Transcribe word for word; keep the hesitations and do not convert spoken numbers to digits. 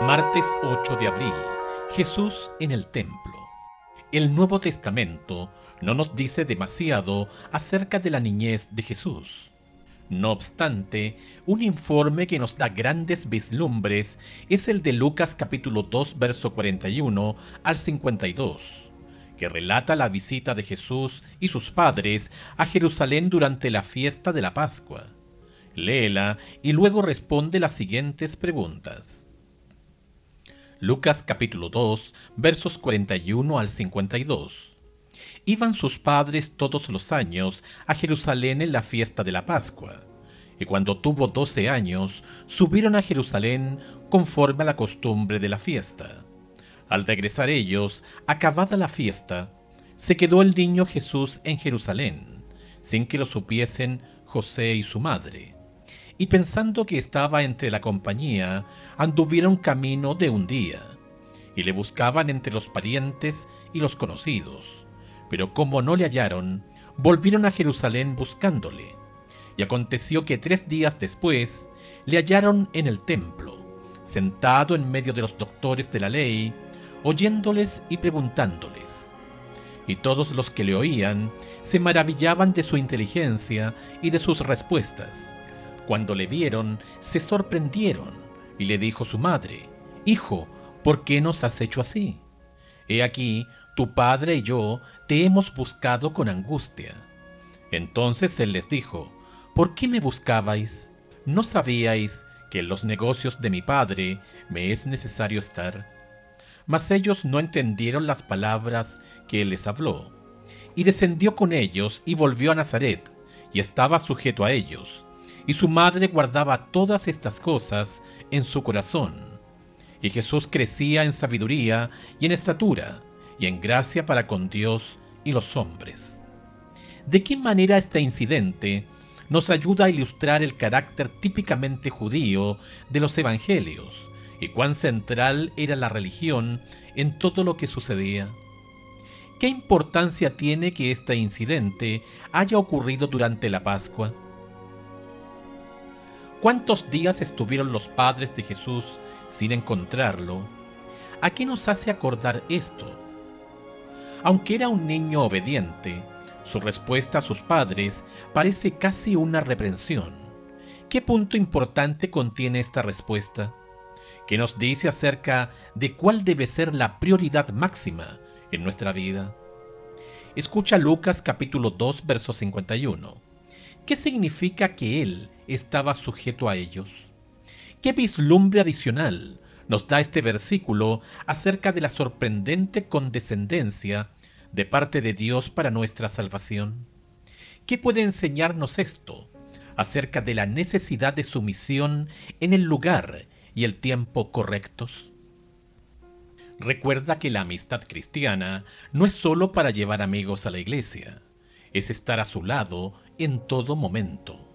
Martes ocho de abril. Jesús en el templo. El Nuevo Testamento no nos dice demasiado acerca de la niñez de Jesús. No obstante, un informe que nos da grandes vislumbres es el de Lucas capítulo dos, verso cuarenta y uno al cincuenta y dos, que relata la visita de Jesús y sus padres a Jerusalén durante la fiesta de la Pascua. Léela y luego responde las siguientes preguntas. Lucas capítulo dos, versos cuarenta y uno al cincuenta y dos. Iban sus padres todos los años a Jerusalén en la fiesta de la Pascua, y cuando tuvo doce años, subieron a Jerusalén conforme a la costumbre de la fiesta. Al regresar ellos, acabada la fiesta, se quedó el niño Jesús en Jerusalén, sin que lo supiesen José y su madre. Y pensando que estaba entre la compañía, anduvieron camino de un día, y le buscaban entre los parientes y los conocidos. Pero como no le hallaron, volvieron a Jerusalén buscándole. Y aconteció que tres días después le hallaron en el templo, sentado en medio de los doctores de la ley, oyéndoles y preguntándoles. Y todos los que le oían se maravillaban de su inteligencia y de sus respuestas. Cuando le vieron, se sorprendieron, y le dijo su madre: Hijo, ¿por qué nos has hecho así? He aquí, tu padre y yo te hemos buscado con angustia. Entonces él les dijo: ¿Por qué me buscabais? ¿No sabíais que en los negocios de mi padre me es necesario estar? Mas ellos no entendieron las palabras que él les habló. Y descendió con ellos y volvió a Nazaret, y estaba sujeto a ellos. Y su madre guardaba todas estas cosas en su corazón. Y Jesús crecía en sabiduría y en estatura, y en gracia para con Dios y los hombres. ¿De qué manera este incidente nos ayuda a ilustrar el carácter típicamente judío de los evangelios, y cuán central era la religión en todo lo que sucedía? ¿Qué importancia tiene que este incidente haya ocurrido durante la Pascua? ¿Cuántos días estuvieron los padres de Jesús sin encontrarlo? ¿A qué nos hace acordar esto? Aunque era un niño obediente, su respuesta a sus padres parece casi una reprensión. ¿Qué punto importante contiene esta respuesta? ¿Qué nos dice acerca de cuál debe ser la prioridad máxima en nuestra vida? Escucha Lucas capítulo dos, verso cincuenta y uno. ¿Qué significa que él estaba sujeto a ellos? ¿Qué vislumbre adicional nos da este versículo acerca de la sorprendente condescendencia de parte de Dios para nuestra salvación? ¿Qué puede enseñarnos esto acerca de la necesidad de sumisión en el lugar y el tiempo correctos? Recuerda que la amistad cristiana no es sólo para llevar amigos a la iglesia, es estar a su lado en todo momento.